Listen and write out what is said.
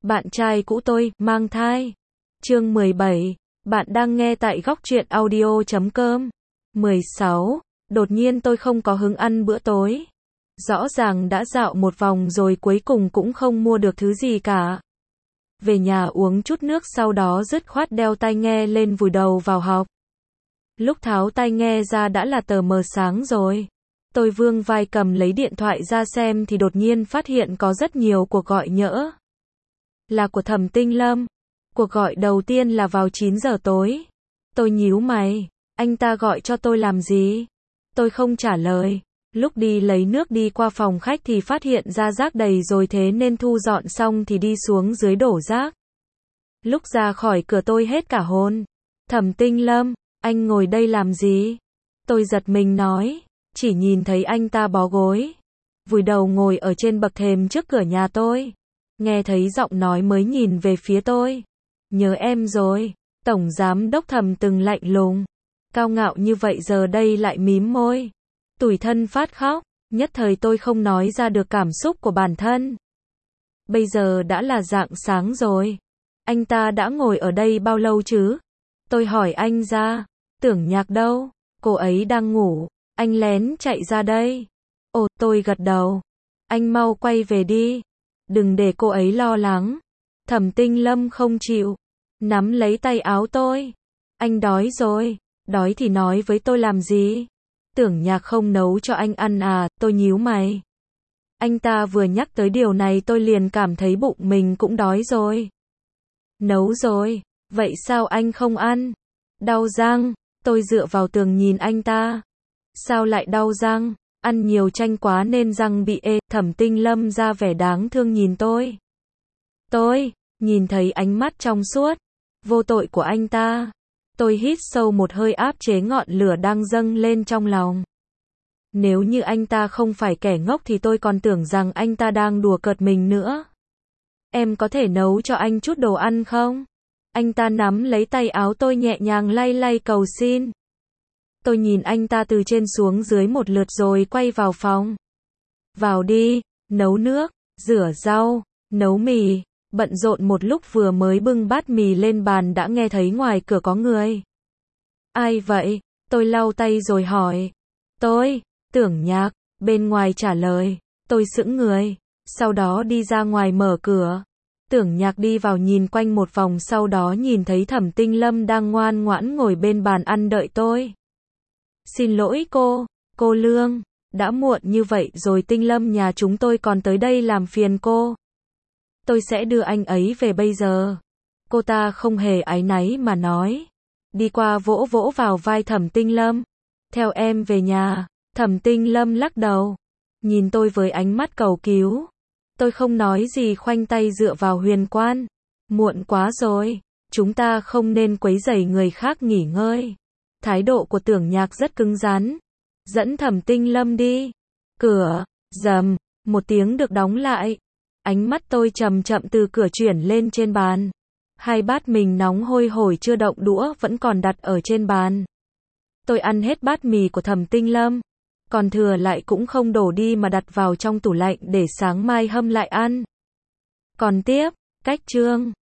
Bạn trai cũ tôi, mang thai. Chương 17. Bạn đang nghe tại góc truyện audio.com. 16. Đột nhiên tôi không có hứng ăn bữa tối. Rõ ràng đã dạo một vòng rồi cuối cùng cũng không mua được thứ gì cả. Về nhà uống chút nước sau đó dứt khoát đeo tai nghe lên vùi đầu vào học. Lúc tháo tai nghe ra đã là tờ mờ sáng rồi. Tôi vươn vai cầm lấy điện thoại ra xem thì đột nhiên phát hiện có rất nhiều cuộc gọi nhỡ. Là của Thẩm Tinh Lâm. Cuộc gọi đầu tiên là vào 9 giờ tối. Tôi nhíu mày, anh ta gọi cho tôi làm gì? Tôi không trả lời. Lúc đi lấy nước đi qua phòng khách thì phát hiện ra rác đầy rồi thế nên thu dọn xong thì đi xuống dưới đổ rác. Lúc ra khỏi cửa tôi hết cả hồn. Thẩm Tinh Lâm, anh ngồi đây làm gì? Tôi giật mình nói, chỉ nhìn thấy anh ta bó gối, vùi đầu ngồi ở trên bậc thềm trước cửa nhà tôi. Nghe thấy giọng nói mới nhìn về phía tôi. Nhớ em rồi, Tổng Giám Đốc Thẩm từng lạnh lùng, cao ngạo như vậy giờ đây lại mím môi, tủi thân phát khóc. Nhất thời tôi không nói ra được cảm xúc của bản thân. Bây giờ đã là rạng sáng rồi. Anh ta đã ngồi ở đây bao lâu chứ? Tôi hỏi anh ra. Tưởng Nhạc đâu? Cô ấy đang ngủ. Anh lén chạy ra đây. Ồ, tôi gật đầu. Anh mau quay về đi. Đừng để cô ấy lo lắng. Thẩm Tinh Lâm không chịu. Nắm lấy tay áo tôi. Anh đói rồi. Đói thì nói với tôi làm gì? Tưởng Nhạc không nấu cho anh ăn à? Tôi nhíu mày. Anh ta vừa nhắc tới điều này tôi liền cảm thấy bụng mình cũng đói rồi. Nấu rồi. Vậy sao anh không ăn? Đau răng. Tôi dựa vào tường nhìn anh ta. Sao lại đau răng? Ăn nhiều chanh quá nên răng bị ê. Thẩm Tinh Lâm ra vẻ đáng thương nhìn tôi. Tôi nhìn thấy ánh mắt trong suốt, vô tội của anh ta. Tôi hít sâu một hơi áp chế ngọn lửa đang dâng lên trong lòng. Nếu như anh ta không phải kẻ ngốc thì tôi còn tưởng rằng anh ta đang đùa cợt mình nữa. Em có thể nấu cho anh chút đồ ăn không? Anh ta nắm lấy tay áo tôi nhẹ nhàng lay lay cầu xin. Tôi nhìn anh ta từ trên xuống dưới một lượt rồi quay vào phòng. Vào đi, nấu nước, rửa rau, nấu mì. Bận rộn một lúc vừa mới bưng bát mì lên bàn đã nghe thấy ngoài cửa có người. Ai vậy? Tôi lau tay rồi hỏi. Tôi, Tưởng Nhạc. Bên ngoài trả lời. Tôi sững người. Sau đó đi ra ngoài mở cửa. Tưởng Nhạc đi vào nhìn quanh một vòng sau đó nhìn thấy Thẩm Tinh Lâm đang ngoan ngoãn ngồi bên bàn ăn đợi tôi. Xin lỗi cô Lương. Đã muộn như vậy rồi Tinh Lâm nhà chúng tôi còn tới đây làm phiền cô. Tôi sẽ đưa anh ấy về bây giờ. Cô ta không hề áy náy mà nói. Đi qua vỗ vỗ vào vai Thẩm Tinh Lâm. Theo em về nhà. Thẩm Tinh Lâm lắc đầu. Nhìn tôi với ánh mắt cầu cứu. Tôi không nói gì khoanh tay dựa vào huyền quan. Muộn quá rồi. Chúng ta không nên quấy rầy người khác nghỉ ngơi. Thái độ của Tưởng Nhạc rất cứng rắn. Dẫn Thẩm Tinh Lâm đi. Cửa, rầm, một tiếng được đóng lại. Ánh mắt tôi chậm chậm từ cửa chuyển lên trên bàn. Hai bát mình nóng hôi hổi chưa động đũa vẫn còn đặt ở trên bàn. Tôi ăn hết bát mì của Thẩm Tinh Lâm. Còn thừa lại cũng không đổ đi mà đặt vào trong tủ lạnh để sáng mai hâm lại ăn. Còn tiếp, cách chương.